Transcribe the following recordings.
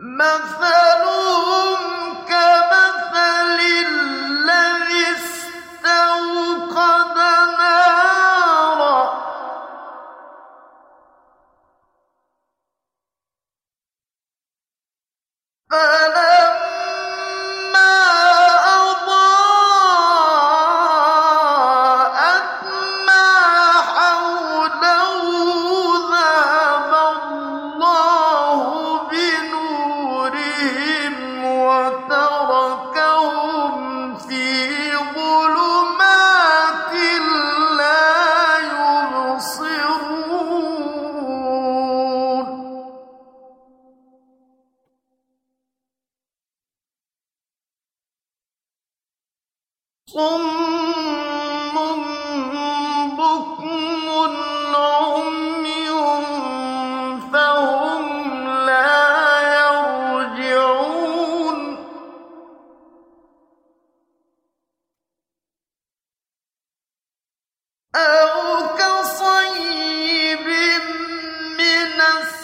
مَثَلُهُمْ كَمَثَلِ الَّذِي اسْتَوْقَدَ نَارًا فَلَمَّا أَضَاءَتْ مَا حَوْلَهُ ذَهَبَ اللَّهُ بِنُورِهِمْ وَتَرَكَهُمْ فِي ظُلُمَاتٍ لَّا يُبْصِرُونَ صُمٌّ بُكْمٌ عُمْيٌ فَهُمْ لَا يَرْجِعُونَ أَوْ كَصَيِّبٍ مِّنَ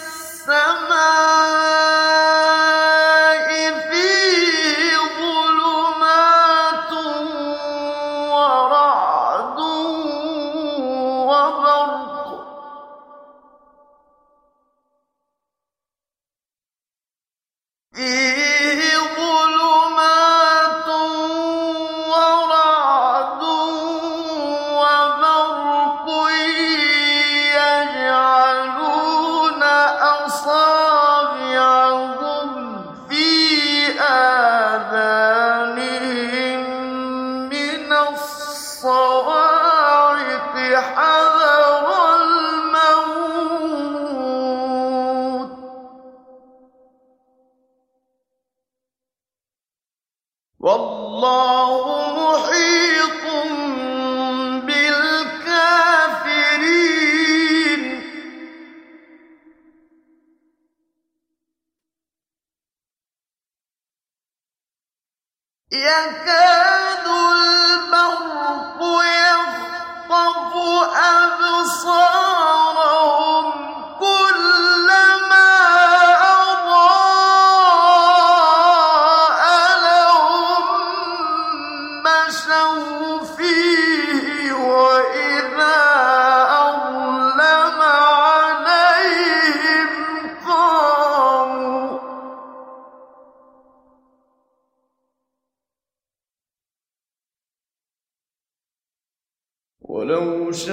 السَّمَاءِ فِيهِ ظُلُمَاتٌ وَرَعْدٌ وَبَرْقٌ يَجْعَلُونَ أَصَابِعَهُمْ فِي آذَانِهِم مِّنَ الصَّوَاعِقِ حَذَرَ الْمَوْتِ ۚ وَاللَّهُ مُحِيطٌ بِالْكَافِرِينَ يَكَادُ الْبَرْقُ يَخْطَفُ أَبْصَارَهُمْ كُلَّمَا أَضَاءَ لَهُم مَّشَوْا فِيهِ وَإِذَا أَظْلَمَ عَلَيْهِمْ قَامُوا ۚ وَلَوْ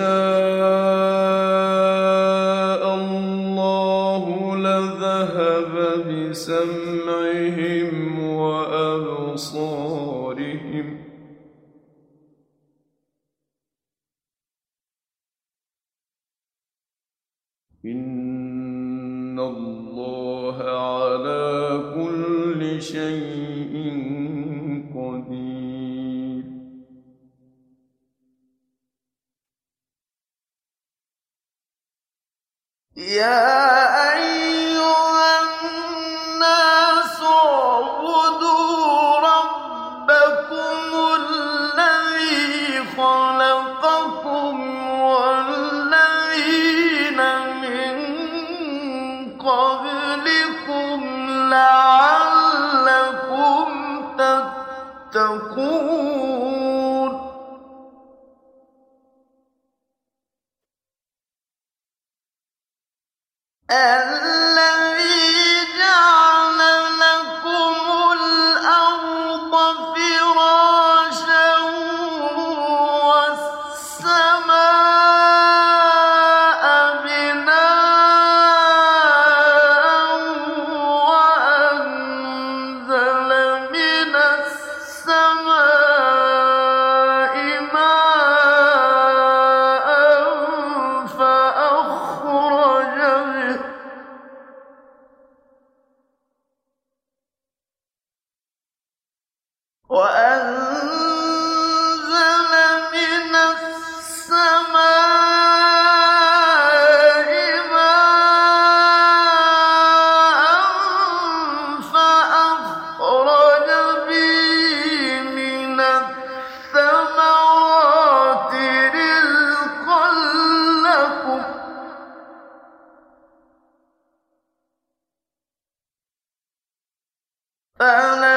شَاءَ اللَّهُ لَذَهَبَ بِسَمْعِهِمْ وَأَبْصَارِهِمْ ۚ إِنَّ اللَّهَ عَلَىٰ كُلِّ شَيْءٍ قَدِيرٌ يَا أَيُّهَا النَّاسُ اعْبُدُوا رَبَّكُمُ الَّذِي خَلَقَكُمْ وَالَّذِينَ مِن قَبْلِكُمْ لَعَلَّكُمْ تَتَّقُونَ الَّذِي جَعَلَ لَكُمُ الْأَرْضَ فِرَاشًا وَالسَّمَاءَ بِنَاءً وَأَنزَلَ مِنَ السَّمَاءِ مَاءً فَأَخْرَجَ فلا